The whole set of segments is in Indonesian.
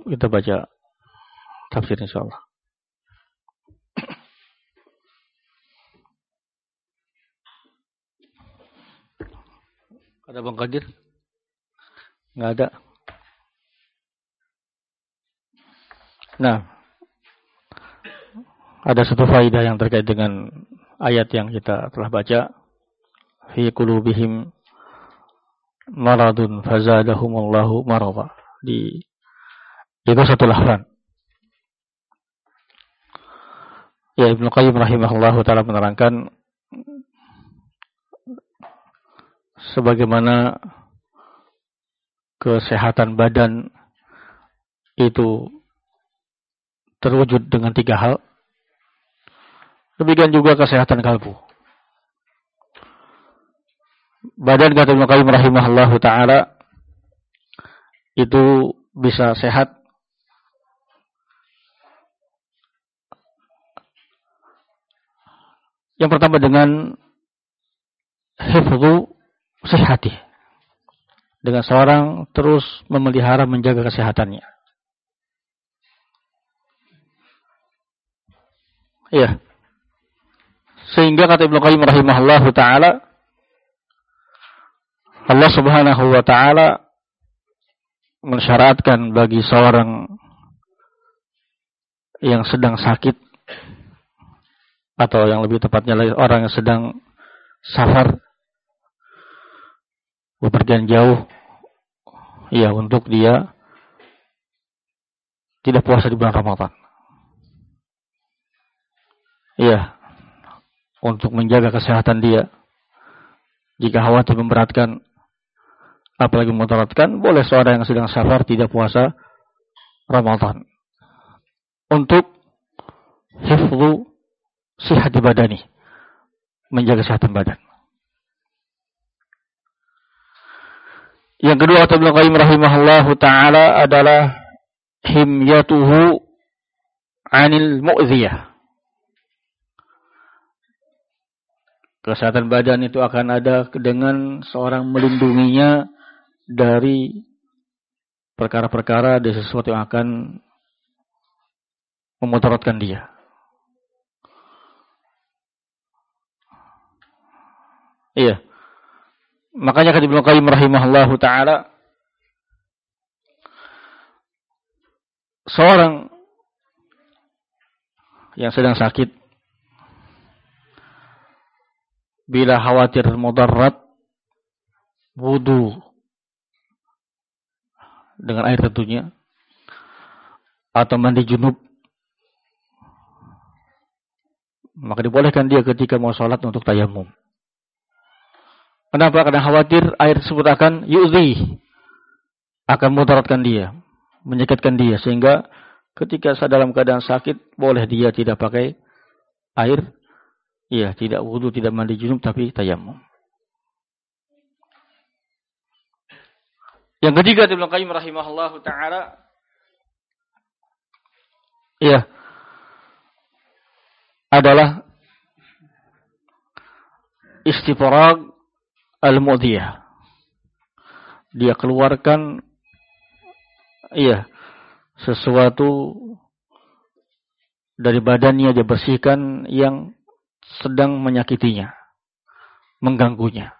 kita baca tafsir insyaallah. Ada Bang Qadir? Enggak ada. Nah, ada satu faedah yang terkait dengan ayat yang kita telah baca. Fi qulubihim maradun fazadahumullahu marada. Itu satu lafaz. Ya, Ibnu Qayyim rahimahullahu taala menerangkan sebagaimana kesehatan badan itu terwujud dengan 3 hal. Demikian juga kesehatan kalbu. Badan kata Ibnu Qayyim rahimahullahu taala itu bisa sehat yang pertama dengan hifdzu sihhati. Dengan seorang terus memelihara menjaga kesehatannya. Iya. Sehingga kata Ibnu Qayyim rahimahullahu taala Allah Subhanahu wa taala mensyaratkan bagi seorang yang sedang sakit atau yang lebih tepatnya orang yang sedang safar bepergian jauh, ya, untuk dia tidak puasa di bulan Ramadan. Ya, untuk menjaga kesehatan dia. Jika khawatir memberatkan, apalagi memudaratkan, boleh seorang yang sedang safar tidak puasa Ramadan. Untuk hifdzu sihhati badani, menjaga kesehatan badan. Yang kedua kata Ibnu Qayyim rahimahullahu taala adalah himyatuhu 'anil mu'dziyah. Kesehatan badan itu akan ada dengan seorang melindunginya dari perkara-perkara, dari sesuatu yang akan memudaratkan dia. Iya. Makanya kata Ibnu Qayyim rahimahullahu taala, seorang yang sedang sakit bila khawatir mudarat, wudu dengan air tentunya, atau mandi junub, maka dibolehkan dia ketika mau sholat untuk tayamum. Kenapa? Karena khawatir air tersebut akan yu'zi, akan mudaratkan dia, menyakitkan dia, sehingga ketika dalam keadaan sakit boleh dia tidak pakai air, ya, tidak wudu, tidak mandi junub, tapi tayamum. Yang ketiga Ibnu Qayyim rahimahullahu taala, ya, adalah istifrag al-mu'diyah. Dia keluarkan, iya, sesuatu dari badannya, dia bersihkan yang sedang menyakitinya, mengganggunya.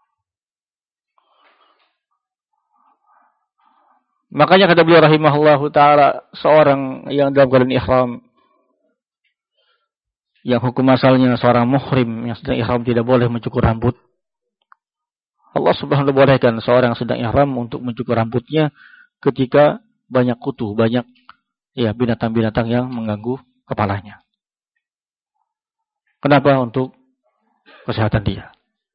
Makanya kata beliau rahimahullahu taala, seorang yang dalam keadaan ihram, yang hukum asalnya seorang muhrim yang sedang ihram tidak boleh mencukur rambut. Allah Subhanahu wa taala bolehkan seorang yang sedang ihram untuk mencukur rambutnya ketika banyak kutu, banyak, ya, binatang-binatang yang mengganggu kepalanya. Kenapa? Untuk kesehatan dia.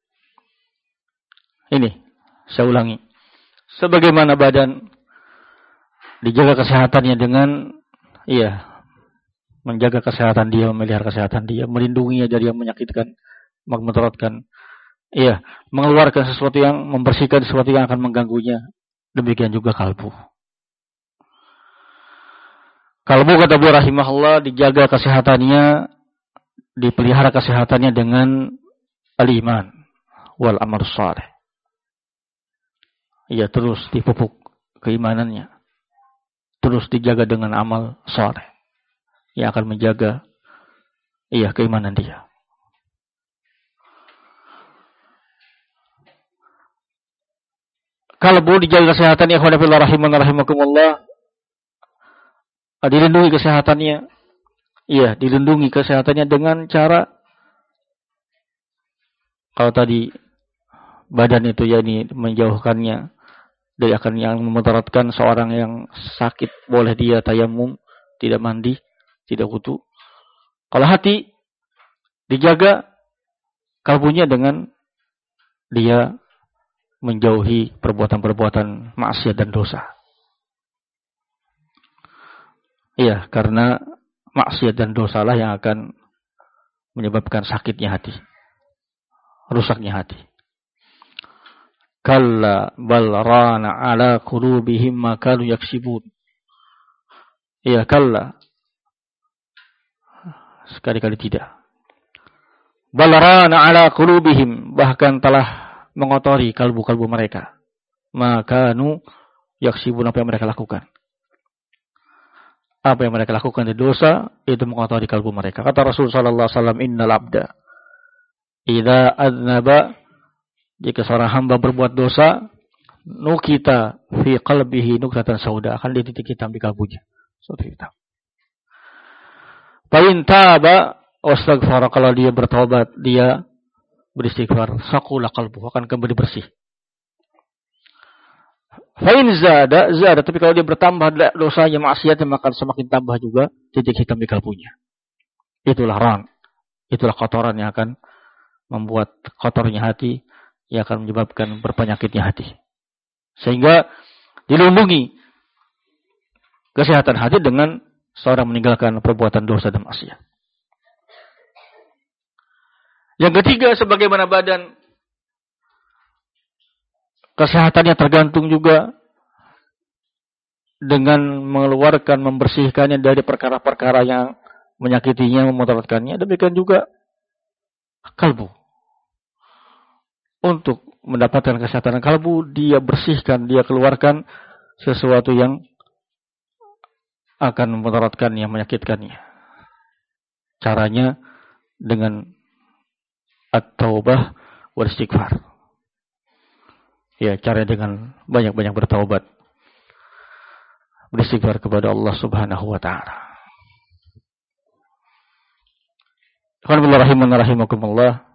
Ini, saya ulangi. Sebagaimana badan dijaga kesehatannya dengan, ya, menjaga kesehatan dia, memelihara kesehatan dia, melindunginya dari yang menyakitkan, memudaratkan, iya, mengeluarkan sesuatu yang, membersihkan sesuatu yang akan mengganggunya. Demikian juga kalbu. Kalbu kata beliau rahimahullah dijaga kesehatannya, dipelihara kesehatannya dengan al-iman wal amal shalih. Ia terus dipupuk keimanannya, terus dijaga dengan amal soleh yang akan menjaga keimanan dia. Kalbu dijaga kesehatan ya ikhwan fillah rahimakumullah, dilindungi kesehatannya. Iya, dilindungi kesehatannya dengan cara, kalau tadi badan itu yakni menjauhkannya dari akan yang memudaratkan. Seorang yang sakit boleh dia tayamum, tidak mandi, tidak wudu. Kalau hati dijaga kalbunya dengan dia menjauhi perbuatan-perbuatan maksiat dan dosa. Iya, karena maksiat dan dosalah yang akan menyebabkan sakitnya hati, rusaknya hati. Kalla bal rana ala qulubihim ma kanu yaksibun. Iya, kalla. Sekali-kali tidak. Bal rana ala qulubihim, bahkan telah mengotori kalbu-kalbu mereka. Maka yaksibun, apa yang mereka lakukan. Apa yang mereka lakukan di dosa itu mengotori kalbu mereka. Kata Rasul sallallahu alaihi wasallam, innal abda idza adnaba, jika seorang hamba berbuat dosa, nukita fi qalbihi nuktatan sauda, akan dititik hitam di kalbunya. Suatu hitam. Fa in taba wastaghfara, kalau dia bertobat, dia beristighfar, saqula qalbuhu, akan kembali bersih. Fa in zada, tapi kalau dia bertambah dosanya, maksiatnya, maka semakin tambah juga titik hitam di kalbunya. Itulah ran, itulah kotoran yang akan membuat kotornya hati, yang akan menyebabkan berpenyakitnya hati. Sehingga dilindungi kesehatan hati dengan seorang meninggalkan perbuatan dosa dan maksiat. Yang ketiga, sebagaimana badan, kesehatannya tergantung juga dengan mengeluarkan, membersihkannya dari perkara-perkara yang menyakitinya, memudaratkannya. Demikian juga kalbu. Untuk mendapatkan kesehatan kalbu, dia bersihkan, dia keluarkan sesuatu yang akan memudaratkannya, menyakitkannya. Caranya dengan at-taubah wal istighfar. Ya, cara dengan banyak-banyak bertaubat, beristighfar kepada Allah Subhanahu wa taala. Rahimakumullah.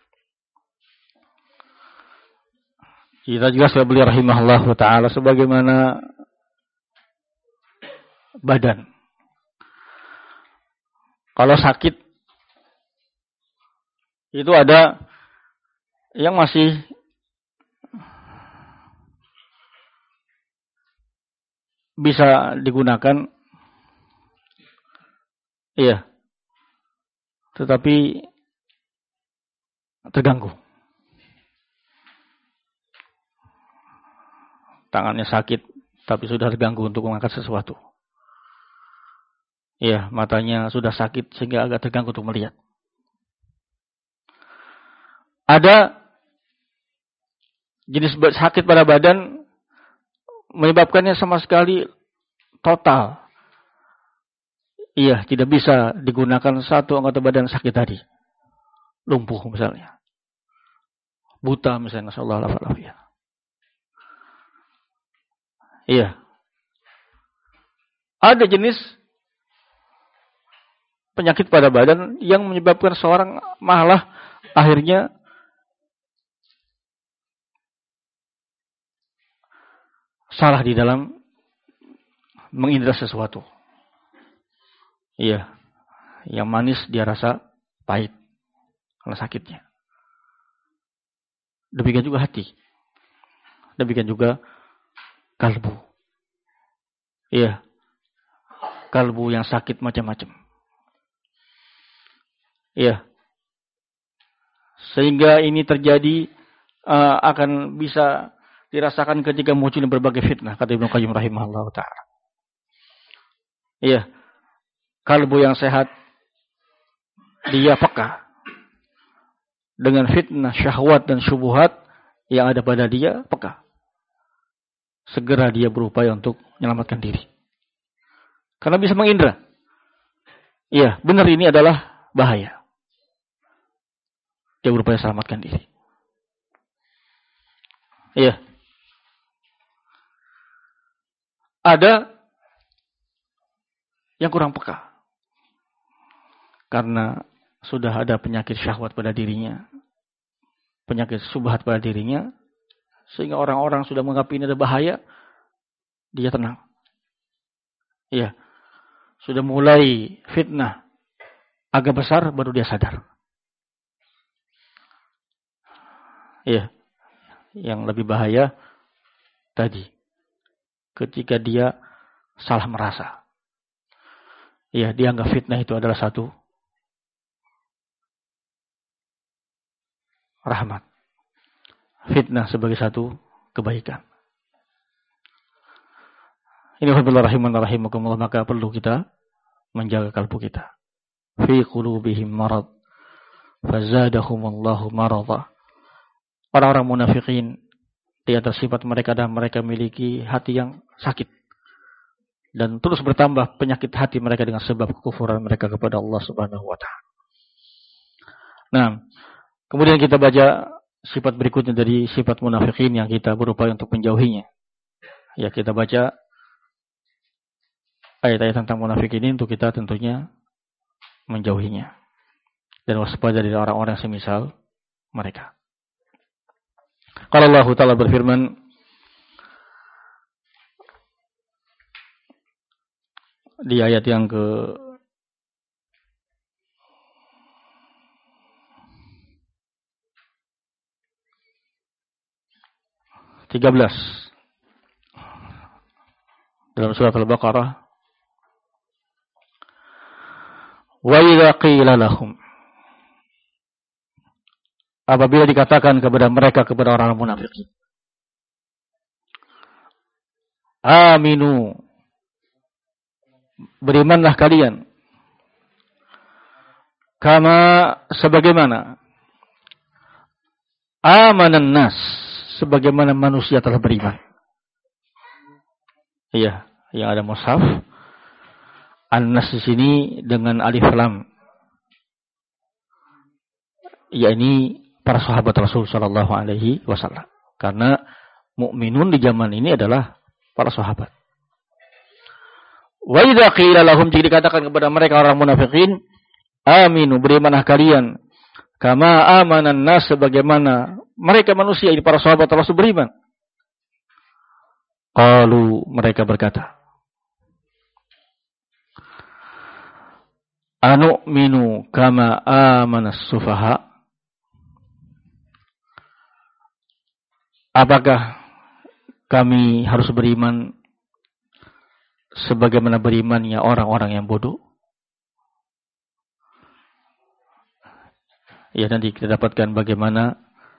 Kita juga sudah beliau rahimahullah taala, sebagaimana badan. Kalau sakit itu ada yang masih bisa digunakan, iya, tetapi terganggu. Tangannya sakit, tapi sudah terganggu untuk mengangkat sesuatu. Iya, matanya sudah sakit sehingga agak terganggu untuk melihat. Ada jenis sakit pada badan menyebabkannya sama sekali total. Iya, tidak bisa digunakan satu anggota badan sakit tadi. Lumpuh misalnya. Buta misalnya, nasallahu alaihi wasallam. Iya. Ada jenis penyakit pada badan yang menyebabkan seorang malah akhirnya salah di dalam mengindra sesuatu. Iya. Yang manis dia rasa pahit karena sakitnya. Demikian juga hati. Demikian juga kalbu. Iya. Kalbu yang sakit macam-macam. Iya. Sehingga ini terjadi akan bisa dirasakan ketika muncul berbagai fitnah, kata Ibnu Qayyim rahimahullah ta'ala. Iya. Kalbu yang sehat, dia peka dengan fitnah, syahwat dan syubhat yang ada pada dia, peka. Segera dia berupaya untuk menyelamatkan diri. Karena bisa mengindra. Iya, benar ini adalah bahaya. Dia berupaya selamatkan diri. Iya. Ada yang kurang peka. Karena sudah ada penyakit syahwat pada dirinya. Penyakit subhat pada dirinya. Sehingga orang-orang sudah menganggap ini ada bahaya. Dia tenang. Iya. Sudah mulai fitnah agak besar baru dia sadar. Iya. Yang lebih bahaya tadi. Ketika dia salah merasa. Iya, dia anggap fitnah itu adalah satu rahmat. Fitnah sebagai satu kebaikan. Ini wabillahi rahiman rahimakumullah, maka perlu kita menjaga kalbu kita. Fi qulubihim marad fazadahumullahu marada. Orang-orang munafikin di atas sifat mereka dan mereka memiliki hati yang sakit. Dan terus bertambah penyakit hati mereka dengan sebab kekufuran mereka kepada Allah Subhanahu wa ta'ala. Nah, kemudian kita baca sifat berikutnya dari sifat munafikin yang kita berupaya untuk menjauhinya. Ya, kita baca ayat-ayat tentang munafikin ini untuk kita tentunya menjauhinya. Dan waspada dari orang-orang semisal mereka. Kalau Allah Ta'ala berfirman, di ayat yang ke 13 dalam surat Al-Baqarah, wa idza qila lahum, apabila dikatakan kepada mereka, kepada orang munafik, aminu, berimanlah kalian, kama, sebagaimana, amanan nas, sebagaimana manusia telah beriman. Iya, yang ada mushaf an-nas di sini dengan alif lam. Ya, ini para sahabat Rasul sallallahu alaihi wasallam. Karena mukminun di zaman ini adalah para sahabat. Wa idza qila lahum, jika dikatakan kepada mereka orang munafikin, aminu, berimanlah kalian, kama amanan nas, sebagaimana mereka manusia ini para sahabat Rasul beriman. Qalu, mereka berkata, anu'minu kama amanas sufaha, apakah kami harus beriman sebagaimana berimannya orang-orang yang bodoh? Ya, nanti kita dapatkan bagaimana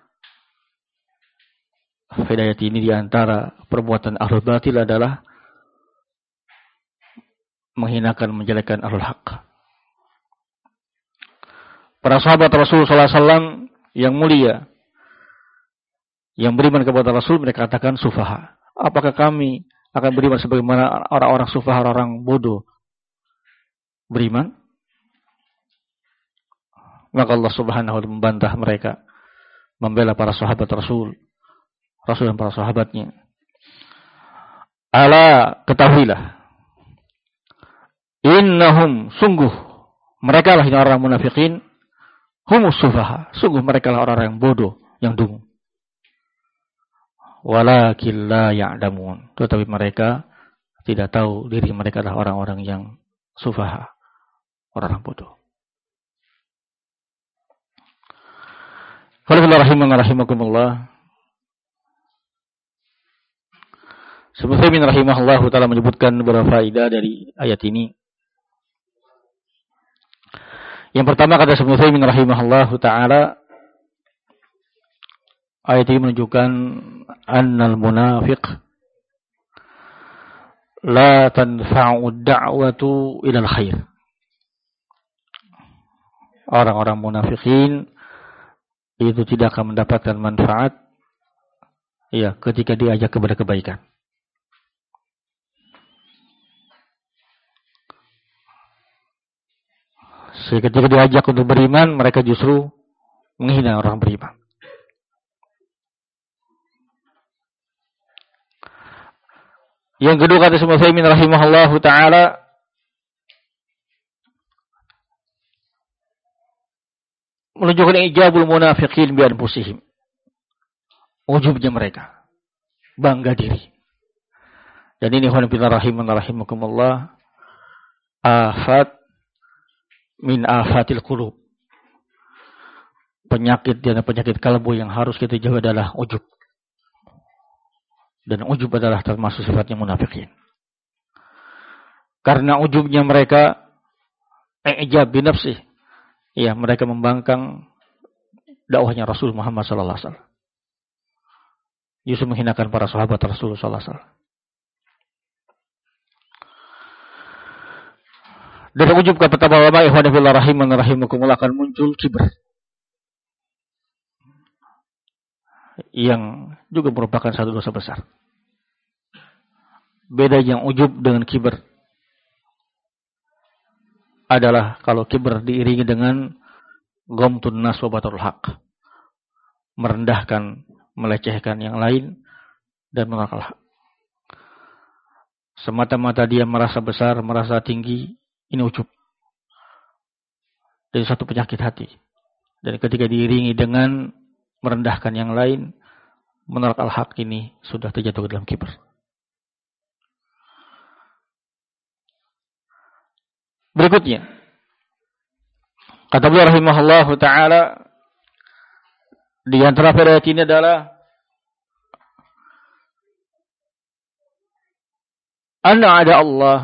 hidayat ini di antara perbuatan ahlul batil adalah menghinakan, menjelekkan ahlul haq. Para sahabat Rasul sallallahu alaihi wasallam yang mulia, yang beriman kepada Rasul, mereka katakan sufaha. Apakah kami akan beriman sebagaimana orang-orang sufaha, orang bodoh beriman? Maka Allah Subhanahu wa ta'ala membantah mereka, membela para sahabat Rasul dan para sahabatnya. Ala, ketahuilah, innahum, sungguh mereka lah orang munafikin, humus sufaha, sungguh mereka lah orang yang bodoh, yang dungu. Walakin la ya'lamun, tetapi mereka tidak tahu diri mereka adalah orang-orang yang sufaha, orang bodoh. Rahimakumullah. Sebelum rahimahullah ta'ala menyebutkan beberapa faedah dari ayat ini. Yang pertama, kata Ibnu rahimahullah ta'ala, ayat ini menunjukkan annal munafiq la tanfa'u da'watu ilal khair. Orang-orang munafikin itu tidak akan mendapatkan manfaat, ya, ketika diajak kepada kebaikan. Sehingga ketika diajak untuk beriman, mereka justru menghina orang beriman. Yang kedua kata Syekh Utsaimin rahimahullahu taala, menunjukkan ijabul munafiqin bi anfusihim. Ujubnya mereka, bangga diri. Dan ini khonafillah rahimakumullah, afat min afatil qulub. Penyakit dan penyakit kalbu yang harus kita jaga adalah ujub. Dan ujub adalah termasuk sifatnya munafikin. Karena ujubnya mereka ijab bi nafsih. Ya, mereka membangkang dakwahnya Rasul Muhammad sallallahu alaihi wasallam. Justru menghinakan para sahabat Rasul sallallahu alaihi wasallam. Dan ujub kata para ulama ikhwan fillah rahimakumullah akan muncul kibr. Yang juga merupakan satu dosa besar. Bedanya ujub dengan kibr adalah kalau kibr diiringi dengan ghamtun nas wa batarul haq. Merendahkan, melecehkan yang lain dan menolak hak. Semata-mata dia merasa besar, merasa tinggi, ini ujub. Dari satu penyakit hati. Dan ketika diiringi dengan merendahkan yang lain, menolak al-haq, ini sudah terjatuh ke dalam kibr. Berikutnya, kata beliau rahimahullah ta'ala, di antara ayat ini adalah anna ada Allah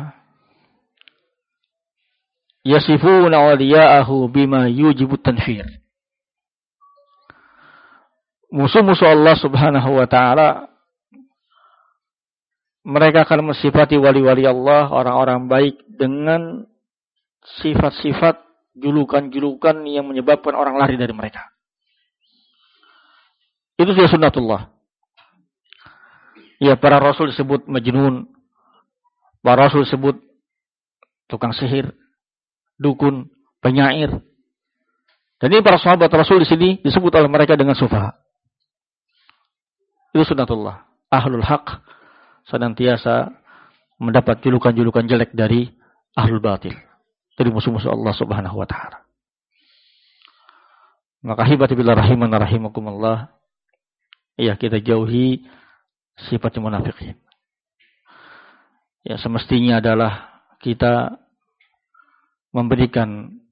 yasifuna awliya'ahu bima yujibu tanfir. Musuh-musuh Allah subhanahu wa ta'ala, mereka akan mensifati wali-wali Allah, orang-orang baik, dengan sifat-sifat, julukan-julukan yang menyebabkan orang lari dari mereka. Itu sudah sunnatullah. Ya, para rasul disebut majnun, para rasul disebut tukang sihir, dukun, penyair. Dan ini para sahabat Rasul di sini disebut oleh mereka dengan sufaha. Itu sunnatullah. Ahlul haq senantiasa mendapat julukan-julukan jelek dari ahlul batil, dari musuh-musuh Allah subhanahu wa ta'ala. Maka hibati billah rahimakumullah, ya, kita jauhi sifat munafikin. Ya, semestinya adalah kita memberikan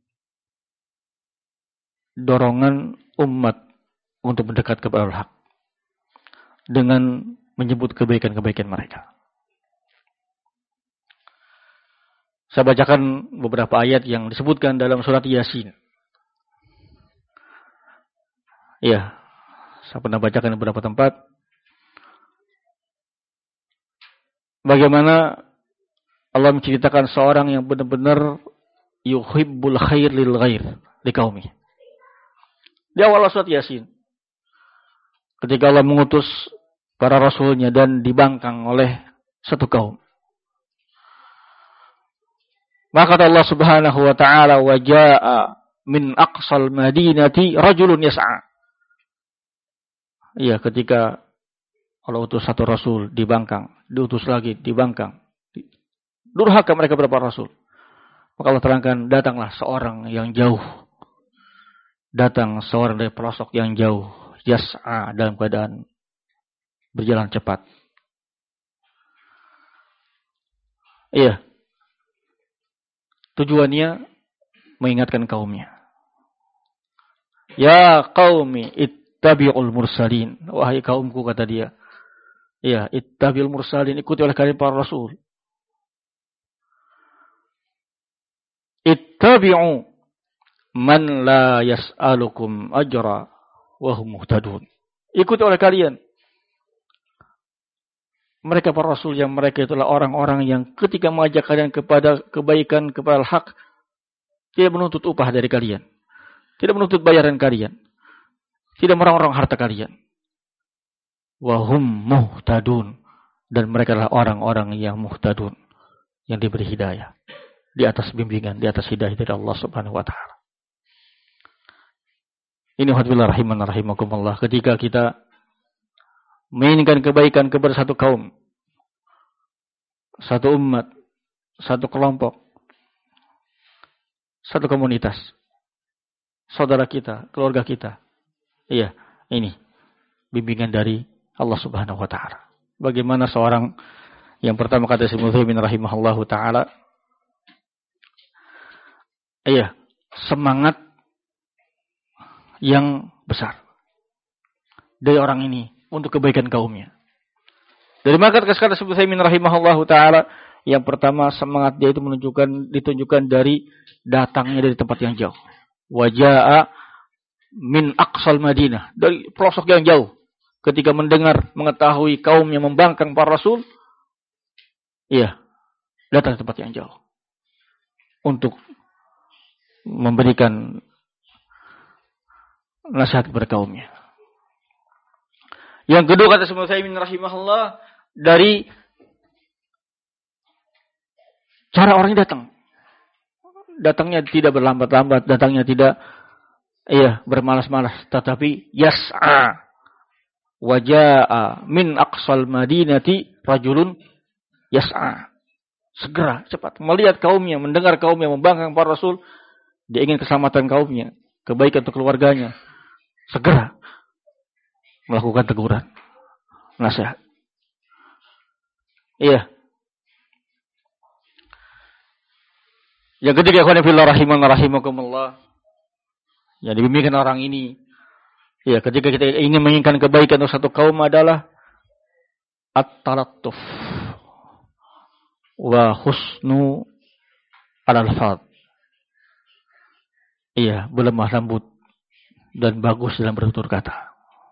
dorongan umat untuk mendekat kepada al-haq dengan menyebut kebaikan-kebaikan mereka. Saya bacakan beberapa ayat yang disebutkan dalam surat Yasin. Ya, saya pernah bacakan di beberapa tempat. Bagaimana Allah menceritakan seorang yang benar-benar yuhibbul khair lil ghair di kaumnya. Di awal surat Yasin, ketika Allah mengutus para rasulnya dan dibangkang oleh satu kaum, maka kata Allah subhanahu wa ta'ala, wa jaa min aqsal madinati rajulun yas'a. Iya, ketika Allah utus satu rasul dibangkang, diutus lagi dibangkang, durhaka mereka berapa rasul. Maka Allah terangkan, datanglah seorang yang jauh, datang seorang dari pelosok yang jauh, yas'a, dalam keadaan berjalan cepat. Iya. Tujuannya mengingatkan kaumnya. Ya qaumi ittabi'ul mursalin. Wahai kaumku, kata dia. Ya, ittabi'ul mursalin, ikuti oleh kalian para rasul. Ittabi'u man la yas'alukum ajra wa hum muhtadun. Ikuti oleh kalian mereka para rasul, yang mereka itulah orang-orang yang ketika mengajak kalian kepada kebaikan, kepada hak, tidak menuntut upah dari kalian, tidak menuntut bayaran kalian, tidak merong-rong harta kalian. Wahum muhtadun, dan mereka adalah orang-orang yang muhtadun, yang diberi hidayah, di atas bimbingan, di atas hidayah dari Allah Subhanahu wa taala. Ini hadbillah rahiman rahimakumullah, ketika kita menginginkan kebaikan kepada satu kaum, satu umat, satu kelompok, satu komunitas, saudara kita, keluarga kita. Iya, ini bimbingan dari Allah Subhanahu wa taala. Bagaimana seorang yang pertama kata Ibnu Utsaimin rahimahullahu taala, iya, semangat yang besar dari orang ini untuk kebaikan kaumnya. Dari maka kata Ibnu Utsaimin rahimahullahu taala, yang pertama semangat dia itu ditunjukkan dari datangnya dari tempat yang jauh. Waja'a min aqsal Madinah, dari pelosok yang jauh. Ketika mendengar, mengetahui kaum yang membangkang para rasul, iya, datang ke tempat yang jauh untuk memberikan nasihat kepada kaumnya. Yang kedua kata Ibnu Utsaimin rahimahullah, dari cara orangnya datang. Datangnya tidak berlambat-lambat, datangnya tidak bermalas-malas, tetapi yas'a. Waja'a min aqsal madinati rajulun yas'a. Segera, cepat melihat kaumnya, mendengar kaumnya membangkang para rasul, dia ingin keselamatan kaumnya, kebaikan untuk keluarganya. Segera melakukan teguran, nasihat. Iya. Yang ketiga, ikhwan fillah rahiman rahimakumullah, yang dibimbingkan orang ini, ya, ketika kita ingin menginginkan kebaikan untuk satu kaum adalah at-talattuf wa husnu al-alfaz. Iya, berlemah lembut dan bagus dalam bertutur kata.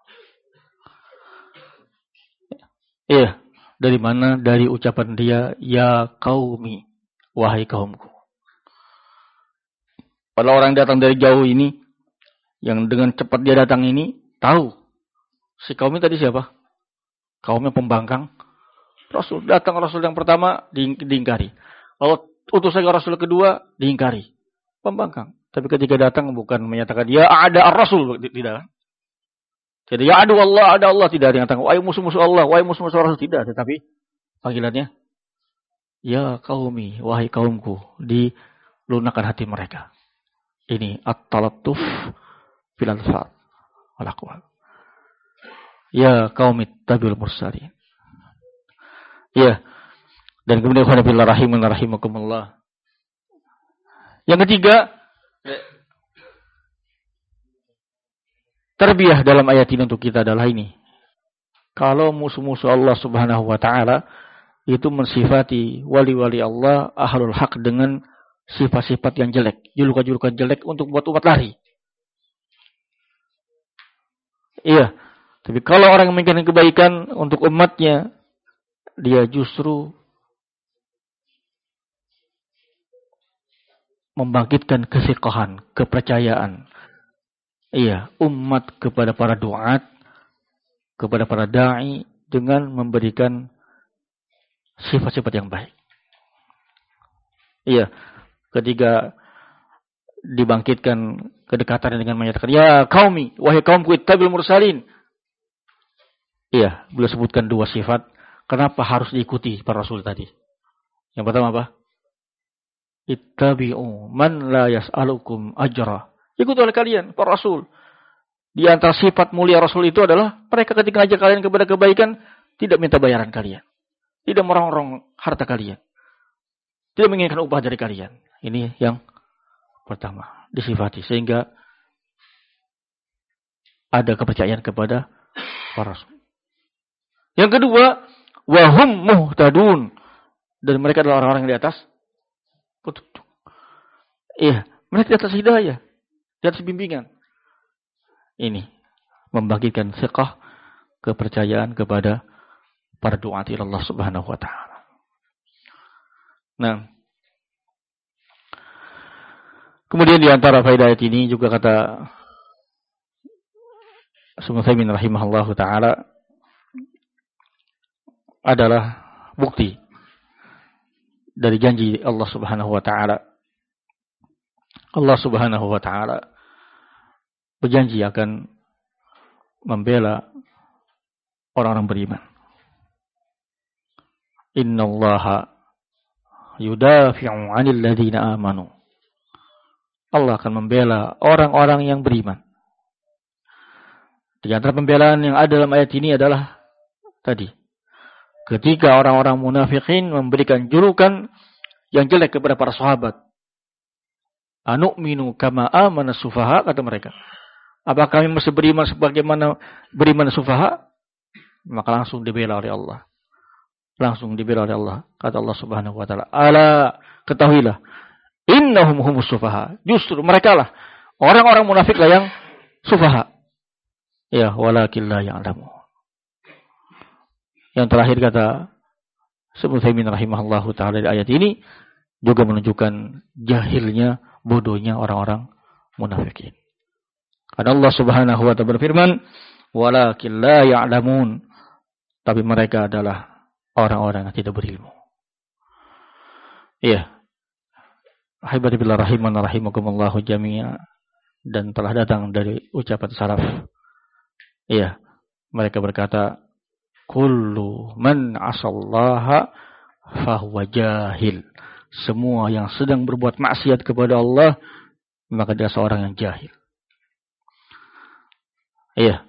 Iya, dari mana? Dari ucapan dia, ya qaumi, wahai kaumku. Pada orang yang datang dari jauh ini, yang dengan cepat dia datang ini, tahu si kaum ini tadi siapa? Kaumnya pembangkang Rasul. Datang Rasul yang pertama diingkari. Lalu utus lagi Rasul kedua diingkari. Pembangkang. Tapi ketika datang bukan menyatakan ya ada Rasul, tidak. Jadi ya ada Allah tidak ada yang mengatakan wahai musuh-musuh Allah, wahai musuh-musuh Rasul, tidak. Tetapi panggilannya ya qaumi, wahai kaumku, dilunakkan hati mereka. Ini at-talattuf fil alfaz wal aqwal. Ya qaumi tabi'ul mursalin. Ya. Dan kemudian ikhwan fillah rahiman rahimakumullah. Yang ketiga, tarbiyah dalam ayat ini untuk kita adalah ini. Kalau musuh-musuh Allah Subhanahu wa taala itu mensifati wali-wali Allah, ahlul haq, dengan sifat-sifat yang jelek, julukan-julukan jelek untuk buat umat lari. Iya. Tapi kalau orang yang menginginkan kebaikan untuk umatnya, dia justru membangkitkan kesiqahan, kepercayaan. Iya, umat kepada para duat, kepada para da'i, dengan memberikan sifat-sifat yang baik. Iya, ketika dibangkitkan kedekatan dengan menyatakan ya qaumi, wahai kaumku ittabi'ul mursalin. Iya, beliau sebutkan dua sifat. Kenapa harus diikuti para rasul tadi? Yang pertama apa? Ittabi'u man la yas'alukum ajra. Ikuti oleh kalian para rasul. Di antara sifat mulia rasul itu adalah mereka ketika ngajak kalian kepada kebaikan tidak minta bayaran kalian. Tidak merongrong harta kalian. Tidak menginginkan upah dari kalian. Ini yang pertama, disifati sehingga ada kepercayaan kepada para rasul. Yang kedua, wahum muhtadun, dan mereka adalah orang-orang yang di atas petunjuk. Iya, mereka di atas hidayah, di atas bimbingan. Ini membangkitkan thiqah, kepercayaan kepada para duat ila Allah Subhanahu wa taala. Nah, kemudian di antara faedah ayat ini juga kata Ibnu Utsaimin rahimahullahu taala adalah bukti dari janji Allah Subhanahu wa taala. Allah Subhanahu wa taala berjanji akan membela orang-orang beriman. Innallaha yudafi'u 'anil ladzina amanu. Allah akan membela orang-orang yang beriman. Di antara pembelaan yang ada dalam ayat ini adalah tadi, ketika orang-orang munafikin memberikan julukan yang jelek kepada para sahabat. Anu'minu kama amana sufaha, kata mereka. Apakah kami masih beriman sebagaimana beriman sufaha? Maka langsung dibela oleh Allah. Langsung dibela oleh Allah. Kata Allah Subhanahu wa taala, "Ala, ketahuilah, innahum humus sufaha." Justru mereka lah orang-orang munafik lah yang sufaha. Ya, walakin la ya'lamu. Yang terakhir kata Ibnu Utsaimin rahimahullahu taala di ayat ini juga menunjukkan jahilnya, bodohnya orang-orang munafikin. Karena Allah Subhanahu wa taala berfirman, "Walakin la ya'lamun." Tapi mereka adalah orang-orang yang tidak berilmu. Iya. Ahibati billah rahiman rahimakumullahu jami'a. Dan telah datang dari ucapan salaf. Iya. Mereka berkata, kullu man asallaha fahuwa jahil. Semua yang sedang berbuat maksiat kepada Allah, maka dia seorang yang jahil. Iya.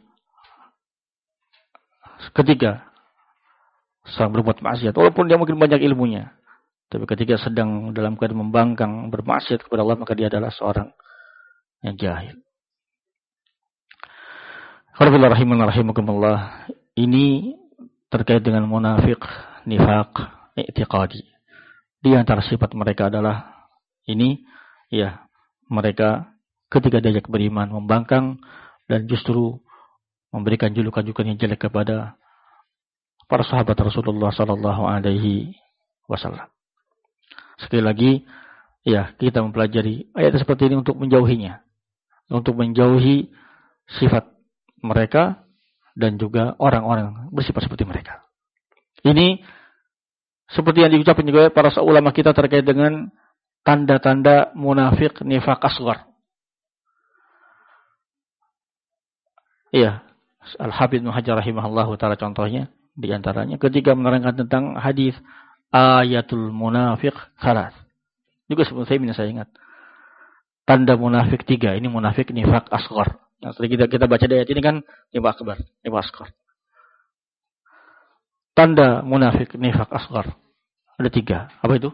Ketika sedang berbuat maksiat, walaupun dia mungkin banyak ilmunya, tapi ketika sedang dalam keadaan membangkang bermaksiat kepada Allah, maka dia adalah seorang yang jahil. Alhamdulillah rahimakumullah. Ini terkait dengan munafik, nifaq, i'tiqadi. Di antara sifat mereka adalah ini, ya, mereka ketika diajak beriman membangkang dan justru memberikan julukan-julukan yang jelek kepada para sahabat Rasulullah sallallahu alaihi wasallam. Sekali lagi, ya, kita mempelajari ayat seperti ini untuk menjauhinya. Untuk menjauhi sifat mereka dan juga orang-orang bersifat seperti mereka. Ini seperti yang diucapkan juga para ulama kita terkait dengan tanda-tanda munafik nifaq asghar. Iya, Al-Hafidz Ibnu Hajar rahimahullahu taala contohnya di antaranya ketika menerangkan tentang hadis ayatul munafiq salat. Juga sebelum saya ingat. Tanda munafik 3, ini munafik nifaq asghar. Yang tadi kita baca di ayat ini kan nifaq akbar, nifaq asghar. Tanda munafik nifaq asghar ada 3. Apa itu?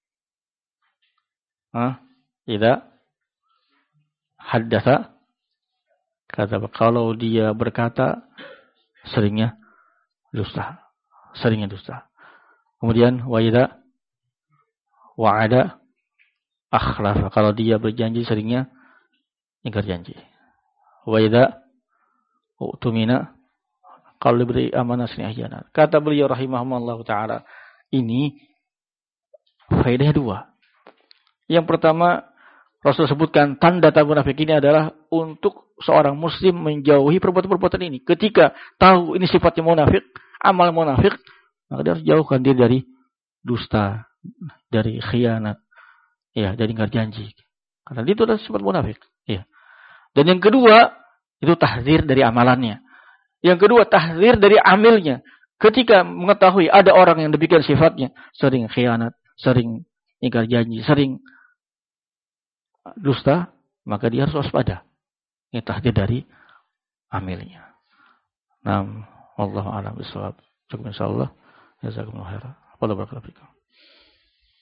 Idza haddatsa kata, kalau dia berkata seringnya dusta. Seringnya dusta. Kemudian wa idza wa'ada akhlafa, kalau dia berjanji seringnya ingkar janji. Wa idza utumina, kalau diberi amanah sering khianat. Kata beliau rahimahullah taala, ini faedahnya 2. Yang pertama, Rasul sebutkan tanda-tanda munafik ini adalah untuk seorang muslim menjauhi perbuatan-perbuatan ini. Ketika tahu ini sifatnya munafik, amal munafik, maka dia harus jauhkan diri dari dusta, dari khianat, ya, dari ingkar janji. Karena itu adalah sifat munafik. Ya. Dan yang kedua, itu tahdzir dari amalannya. Yang kedua, tahdzir dari amilnya. Ketika mengetahui ada orang yang demikian sifatnya, sering khianat, sering ingkar janji, sering dusta, maka dia harus waspada. Ini tahdzir dari amilnya. Wallahu a'lam bishawab. Cukup insyaallah. Jazakumullah khairan. Wa barakallahu fikum.